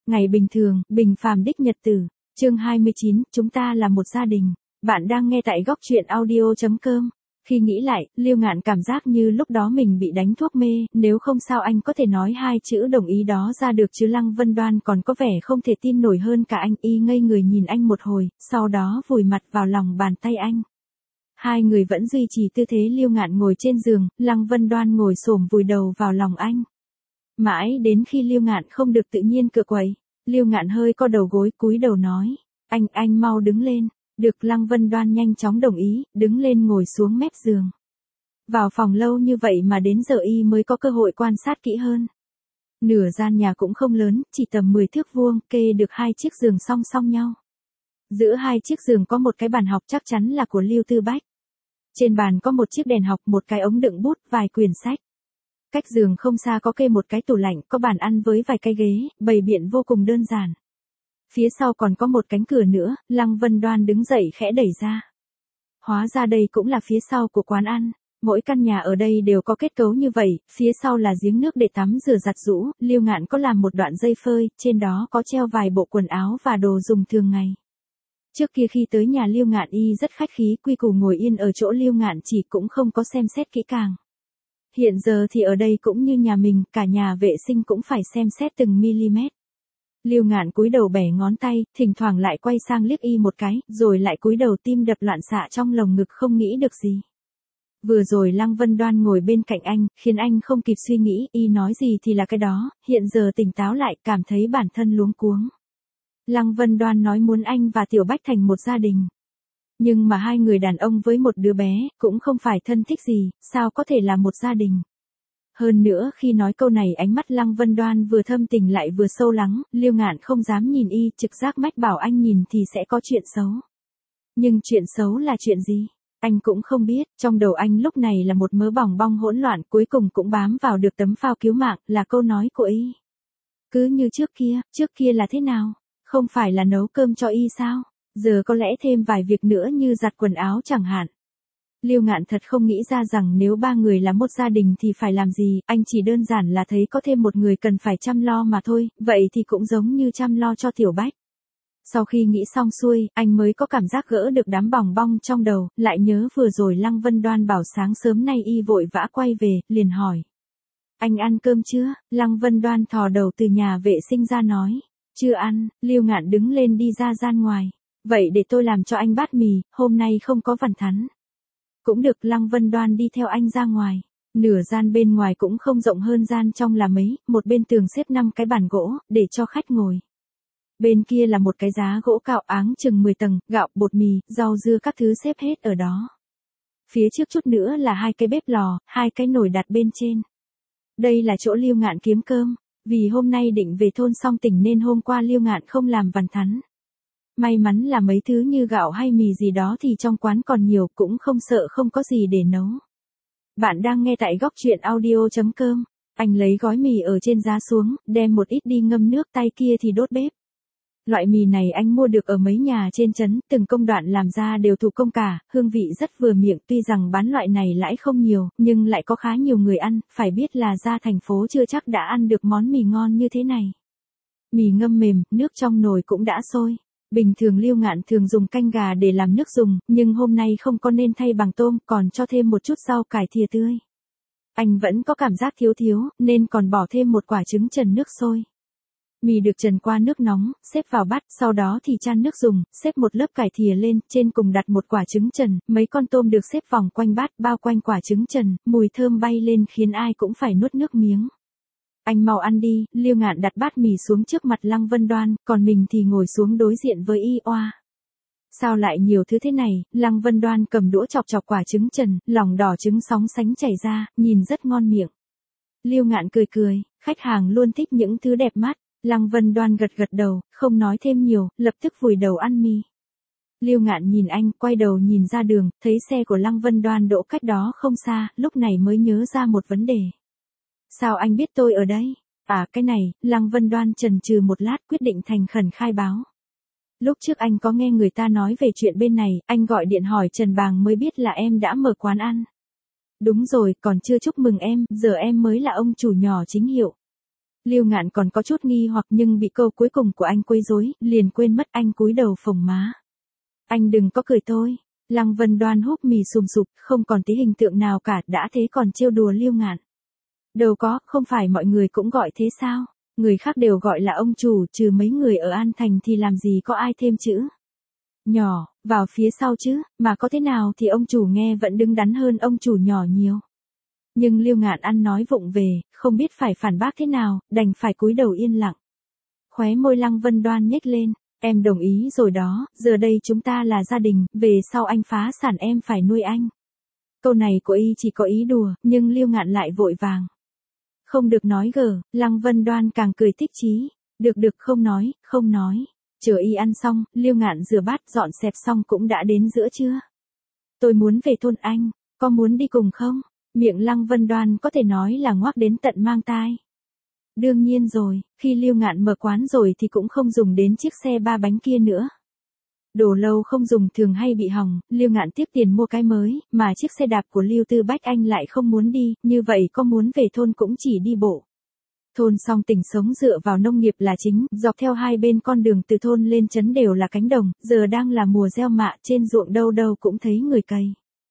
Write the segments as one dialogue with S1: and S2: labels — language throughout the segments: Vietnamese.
S1: Ngày bình thường, bình phàm đích nhật tử. Chương 29, chúng ta là một gia đình. Bạn đang nghe tại góc truyện audio.com. Khi nghĩ lại, Lưu Ngạn cảm giác như lúc đó mình bị đánh thuốc mê, nếu không sao anh có thể nói hai chữ đồng ý đó ra được chứ. Lăng Vân Đoan còn có vẻ không thể tin nổi hơn cả anh, y ngây người nhìn anh một hồi, sau đó vùi mặt vào lòng bàn tay anh. Hai người vẫn duy trì tư thế. Lưu Ngạn ngồi trên giường, Lăng Vân Đoan ngồi xổm vùi đầu vào lòng anh. Mãi đến khi Lưu Ngạn không được tự nhiên cựa quậy, Lưu Ngạn hơi co đầu gối cúi đầu nói, anh mau đứng lên. Được. Lăng Vân Đoan nhanh chóng đồng ý, đứng lên ngồi xuống mép giường. Vào phòng lâu như vậy mà đến giờ y mới có cơ hội quan sát kỹ hơn. Nửa gian nhà cũng không lớn, chỉ tầm 10 thước vuông, kê được hai chiếc giường song song nhau. Giữa hai chiếc giường có một cái bàn học chắc chắn là của Lưu Tư Bách. Trên bàn có một chiếc đèn học, một cái ống đựng bút, vài quyển sách. Cách giường không xa có kê một cái tủ lạnh, có bàn ăn với vài cái ghế, bày biện vô cùng đơn giản. Phía sau còn có một cánh cửa nữa, Lăng Vân Đoan đứng dậy khẽ đẩy ra. Hóa ra đây cũng là phía sau của quán ăn. Mỗi căn nhà ở đây đều có kết cấu như vậy, phía sau là giếng nước để tắm rửa giặt giũ. Lưu Ngạn có làm một đoạn dây phơi, trên đó có treo vài bộ quần áo và đồ dùng thường ngày. Trước kia khi tới nhà Lưu Ngạn y rất khách khí, quy củ ngồi yên ở chỗ Lưu Ngạn chỉ cũng không có xem xét kỹ càng. Hiện giờ thì ở đây cũng như nhà mình, cả nhà vệ sinh cũng phải xem xét từng mm. Lưu Ngạn cúi đầu bẻ ngón tay, thỉnh thoảng lại quay sang liếc y một cái, rồi lại cúi đầu, tim đập loạn xạ trong lồng ngực không nghĩ được gì. Vừa rồi Lăng Vân Đoan ngồi bên cạnh anh, khiến anh không kịp suy nghĩ, y nói gì thì là cái đó, hiện giờ tỉnh táo lại, cảm thấy bản thân luống cuống. Lăng Vân Đoan nói muốn anh và Tiểu Bách thành một gia đình. Nhưng mà hai người đàn ông với một đứa bé, cũng không phải thân thích gì, sao có thể là một gia đình. Hơn nữa khi nói câu này ánh mắt Lăng Vân Đoan vừa thâm tình lại vừa sâu lắng, Lưu Ngạn không dám nhìn y, trực giác mách bảo anh nhìn thì sẽ có chuyện xấu. Nhưng chuyện xấu là chuyện gì? Anh cũng không biết, trong đầu anh lúc này là một mớ bòng bong hỗn loạn, cuối cùng cũng bám vào được tấm phao cứu mạng, là câu nói của y. Cứ như trước kia là thế nào? Không phải là nấu cơm cho y sao? Giờ có lẽ thêm vài việc nữa như giặt quần áo chẳng hạn. Lưu Ngạn thật không nghĩ ra rằng nếu ba người là một gia đình thì phải làm gì, anh chỉ đơn giản là thấy có thêm một người cần phải chăm lo mà thôi, vậy thì cũng giống như chăm lo cho Tiểu Bách. Sau khi nghĩ xong xuôi, anh mới có cảm giác gỡ được đám bòng bong trong đầu, lại nhớ vừa rồi Lăng Vân Đoan bảo sáng sớm nay y vội vã quay về, liền hỏi. Anh ăn cơm chưa? Lăng Vân Đoan thò đầu từ nhà vệ sinh ra nói. Chưa ăn. Lưu Ngạn đứng lên đi ra gian ngoài. Vậy để tôi làm cho anh bát mì, hôm nay không có vằn thắn. Cũng được. Lăng Vân Đoan đi theo anh ra ngoài. Nửa gian bên ngoài cũng không rộng hơn gian trong là mấy, một bên tường xếp 5 cái bàn gỗ, để cho khách ngồi. Bên kia là một cái giá gỗ cao áng chừng 10 tầng, gạo, bột mì, rau dưa các thứ xếp hết ở đó. Phía trước chút nữa là hai cái bếp lò, hai cái nồi đặt bên trên. Đây là chỗ Lưu Ngạn kiếm cơm, vì hôm nay định về thôn Song Tỉnh nên hôm qua Lưu Ngạn không làm vằn thắn. May mắn là mấy thứ như gạo hay mì gì đó thì trong quán còn nhiều, cũng không sợ không có gì để nấu. Bạn đang nghe tại góc truyện audio.com. Anh lấy gói mì ở trên giá xuống, đem một ít đi ngâm nước, tay kia thì đốt bếp. Loại mì này anh mua được ở mấy nhà trên trấn, từng công đoạn làm ra đều thủ công cả, hương vị rất vừa miệng, tuy rằng bán loại này lãi không nhiều, nhưng lại có khá nhiều người ăn, phải biết là ra thành phố chưa chắc đã ăn được món mì ngon như thế này. Mì ngâm mềm, nước trong nồi cũng đã sôi. Bình thường Lưu Ngạn thường dùng canh gà để làm nước dùng, nhưng hôm nay không có nên thay bằng tôm, còn cho thêm một chút rau cải thìa tươi. Anh vẫn có cảm giác thiếu, nên còn bỏ thêm một quả trứng trần nước sôi. Mì được trần qua nước nóng, xếp vào bát, sau đó thì chan nước dùng, xếp một lớp cải thìa lên, trên cùng đặt một quả trứng trần, mấy con tôm được xếp vòng quanh bát, bao quanh quả trứng trần, mùi thơm bay lên khiến ai cũng phải nuốt nước miếng. Anh mau ăn đi. Lưu Ngạn đặt bát mì xuống trước mặt Lăng Vân Đoan, còn mình thì ngồi xuống đối diện với y. Oa. Sao lại nhiều thứ thế này? Lăng Vân Đoan cầm đũa chọc quả trứng trần, lòng đỏ trứng sóng sánh chảy ra, nhìn rất ngon miệng. Lưu Ngạn cười, khách hàng luôn thích những thứ đẹp mắt. Lăng Vân Đoan gật đầu, không nói thêm nhiều, lập tức vùi đầu ăn mì. Lưu Ngạn nhìn anh, quay đầu nhìn ra đường, thấy xe của Lăng Vân Đoan đỗ cách đó không xa, lúc này mới nhớ ra một vấn đề. Sao anh biết tôi ở đây? À cái này, Lăng Vân Đoan chần chừ một lát quyết định thành khẩn khai báo. Lúc trước anh có nghe người ta nói về chuyện bên này, anh gọi điện hỏi Trần Bàng mới biết là em đã mở quán ăn. Đúng rồi, còn chưa chúc mừng em, giờ em mới là ông chủ nhỏ chính hiệu. Lưu Ngạn còn có chút nghi hoặc nhưng bị câu cuối cùng của anh quấy rối, liền quên mất anh cúi đầu phồng má. Anh đừng có cười tôi. Lăng Vân Đoan húp mì sùm sụp, không còn tí hình tượng nào cả, đã thế còn trêu đùa Lưu Ngạn. Đâu có, không phải mọi người cũng gọi thế sao? Người khác đều gọi là ông chủ, trừ mấy người ở An Thành thì làm gì có ai thêm chữ nhỏ vào phía sau chứ, mà có thế nào thì ông chủ nghe vẫn đứng đắn hơn ông chủ nhỏ nhiều. Nhưng Lưu Ngạn ăn nói vụng về, không biết phải phản bác thế nào, đành phải cúi đầu yên lặng. Khóe môi Lăng Vân Đoan nhếch lên, em đồng ý rồi đó, giờ đây chúng ta là gia đình, về sau anh phá sản em phải nuôi anh. Câu này của y chỉ có ý đùa, nhưng Lưu Ngạn lại vội vàng. Không được nói gở, Lăng Vân Đoan càng cười thích chí. Được không nói, không nói. Chờ y ăn xong, Lưu Ngạn rửa bát dọn dẹp xong cũng đã đến giữa trưa. Tôi muốn về thôn anh, có muốn đi cùng không? Miệng Lăng Vân Đoan có thể nói là ngoác đến tận mang tai. Đương nhiên rồi, khi Lưu Ngạn mở quán rồi thì cũng không dùng đến chiếc xe 3 bánh kia nữa. Đồ lâu không dùng thường hay bị hỏng, Lưu Ngạn tiếc tiền mua cái mới, mà chiếc xe đạp của Lưu Tư Bách Anh lại không muốn đi, như vậy có muốn về thôn cũng chỉ đi bộ. Thôn Song Tỉnh sống dựa vào nông nghiệp là chính, dọc theo hai bên con đường từ thôn lên trấn đều là cánh đồng, giờ đang là mùa gieo mạ, trên ruộng đâu đâu cũng thấy người cày.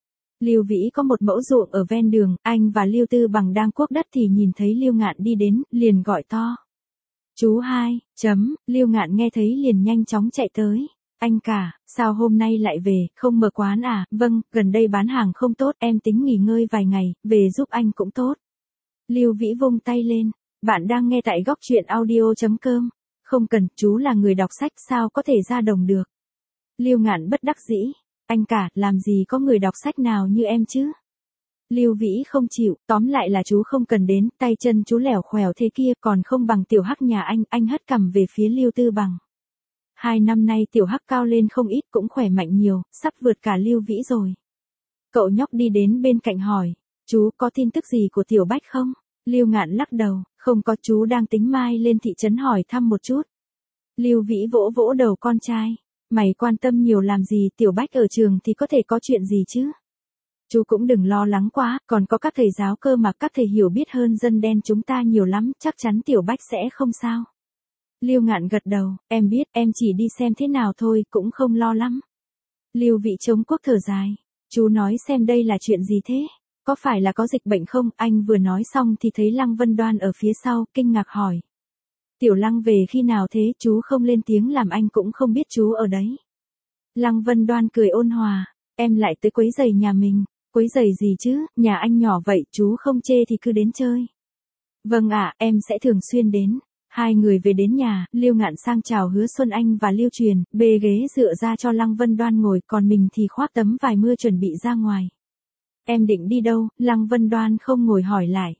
S1: Lưu Vĩ có một mẫu ruộng ở ven đường, anh và Lưu Tư Bằng đang cuốc đất thì nhìn thấy Lưu Ngạn đi đến, liền gọi to. Chú hai, Lưu Ngạn nghe thấy liền nhanh chóng chạy tới. Anh cả, sao hôm nay lại về, không mở quán à? Vâng, gần đây bán hàng không tốt, em tính nghỉ ngơi vài ngày, về giúp anh cũng tốt. Lưu Vĩ vung tay lên, bạn đang nghe tại góc truyện audio.com. Không cần, chú là người đọc sách sao có thể ra đồng được. Lưu Ngạn bất đắc dĩ, anh cả, làm gì có người đọc sách nào như em chứ? Lưu Vĩ không chịu, tóm lại là chú không cần đến, tay chân chú lẻo khèo thế kia còn không bằng Tiểu Hắc nhà anh hất cằm về phía Lưu Tư Bằng. 2 năm nay Tiểu Hắc cao lên không ít cũng khỏe mạnh nhiều, sắp vượt cả Lưu Vĩ rồi. Cậu nhóc đi đến bên cạnh hỏi, chú có tin tức gì của Tiểu Bách không? Lưu Ngạn lắc đầu, không có, chú đang tính mai lên thị trấn hỏi thăm một chút. Lưu Vĩ vỗ vỗ đầu con trai, mày quan tâm nhiều làm gì, Tiểu Bách ở trường thì có thể có chuyện gì chứ? Chú cũng đừng lo lắng quá, còn có các thầy giáo cơ mà các thầy hiểu biết hơn dân đen chúng ta nhiều lắm, chắc chắn Tiểu Bách sẽ không sao. Lưu Ngạn gật đầu, em biết, em chỉ đi xem thế nào thôi, cũng không lo lắm. Lưu Vĩ chống quốc thở dài, chú nói xem đây là chuyện gì thế? Có phải là có dịch bệnh không? Anh vừa nói xong thì thấy Lăng Vân Đoan ở phía sau, kinh ngạc hỏi. Tiểu Lăng về khi nào thế? Chú không lên tiếng làm anh cũng không biết chú ở đấy. Lăng Vân Đoan cười ôn hòa, em lại tới quấy giày nhà mình. Quấy giày gì chứ, nhà anh nhỏ vậy, chú không chê thì cứ đến chơi. Vâng ạ, em sẽ thường xuyên đến. Hai người về đến nhà, Lưu Ngạn sang chào Hứa Xuân Anh và Lưu Truyền, bê ghế dựa ra cho Lăng Vân Đoan ngồi, còn mình thì khoác tấm vải mưa chuẩn bị ra ngoài. Em định đi đâu? Lăng Vân Đoan không ngồi hỏi lại.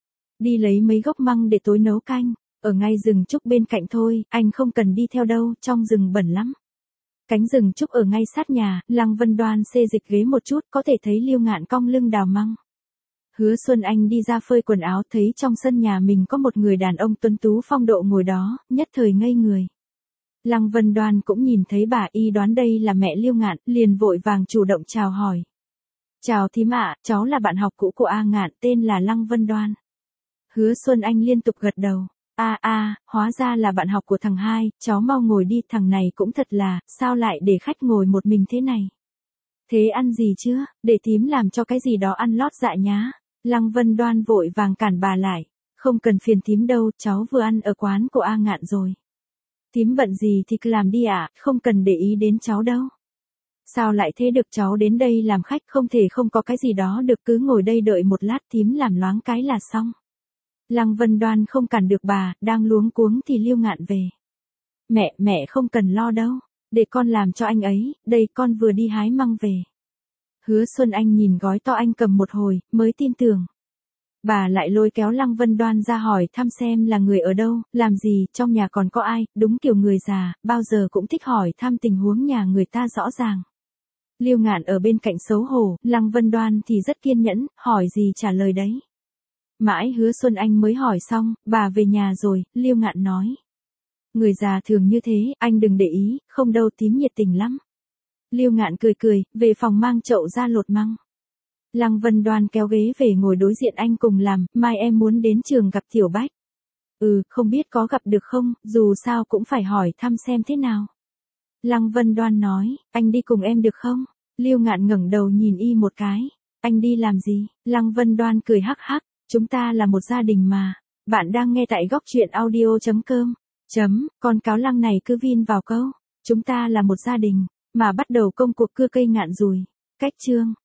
S1: Đi lấy mấy gốc măng để tối nấu canh, ở ngay rừng trúc bên cạnh thôi, anh không cần đi theo đâu, trong rừng bẩn lắm. Cánh rừng trúc ở ngay sát nhà, Lăng Vân Đoan xê dịch ghế một chút, có thể thấy Lưu Ngạn cong lưng đào măng. Hứa Xuân Anh đi ra phơi quần áo, thấy trong sân nhà mình có một người đàn ông tuấn tú phong độ ngồi đó, nhất thời ngây người. Lăng Vân Đoan cũng nhìn thấy bà, y đoán đây là mẹ Lưu Ngạn, liền vội vàng chủ động chào hỏi. Chào thím ạ, cháu là bạn học cũ của A Ngạn, tên là Lăng Vân Đoan. Hứa Xuân Anh liên tục gật đầu. Hóa ra là bạn học của thằng hai, cháu mau ngồi đi, thằng này cũng thật là, sao lại để khách ngồi một mình thế này? Thế ăn gì chưa, để thím làm cho cái gì đó ăn lót dạ nhá. Lăng Vân Đoan vội vàng cản bà lại, không cần phiền thím đâu, cháu vừa ăn ở quán của A Ngạn rồi. Thím bận gì thì cứ làm đi ạ, không cần để ý đến cháu đâu. Sao lại thế được, cháu đến đây làm khách không thể không có cái gì đó được, cứ ngồi đây đợi một lát, thím làm loáng cái là xong. Lăng Vân Đoan không cản được bà, đang luống cuống thì Lưu Ngạn về. Mẹ không cần lo đâu, để con làm cho anh ấy, đây con vừa đi hái măng về. Hứa Xuân Anh nhìn gói to anh cầm một hồi, mới tin tưởng. Bà lại lôi kéo Lăng Vân Đoan ra hỏi thăm xem là người ở đâu, làm gì, trong nhà còn có ai, đúng kiểu người già, bao giờ cũng thích hỏi thăm tình huống nhà người ta rõ ràng. Lưu Ngạn ở bên cạnh xấu hổ, Lăng Vân Đoan thì rất kiên nhẫn, hỏi gì trả lời đấy. Mãi Hứa Xuân Anh mới hỏi xong, bà về nhà rồi, Lưu Ngạn nói. Người già thường như thế, anh đừng để ý, không đâu, thím nhiệt tình lắm. Lưu Ngạn cười, về phòng mang chậu ra lột măng. Lăng Vân Đoan kéo ghế về ngồi đối diện anh cùng làm, mai em muốn đến trường gặp Tiểu Bách. Không biết có gặp được không, dù sao cũng phải hỏi thăm xem thế nào. Lăng Vân Đoan nói, anh đi cùng em được không? Lưu Ngạn ngẩng đầu nhìn y một cái. Anh đi làm gì? Lăng Vân Đoan cười hắc hắc, chúng ta là một gia đình mà. Bạn đang nghe tại góc truyện audio.com. Con cáo lăng này cứ vin vào câu. Chúng ta là một gia đình, mà bắt đầu công cuộc cưa cây ngạn rồi. Cách chương.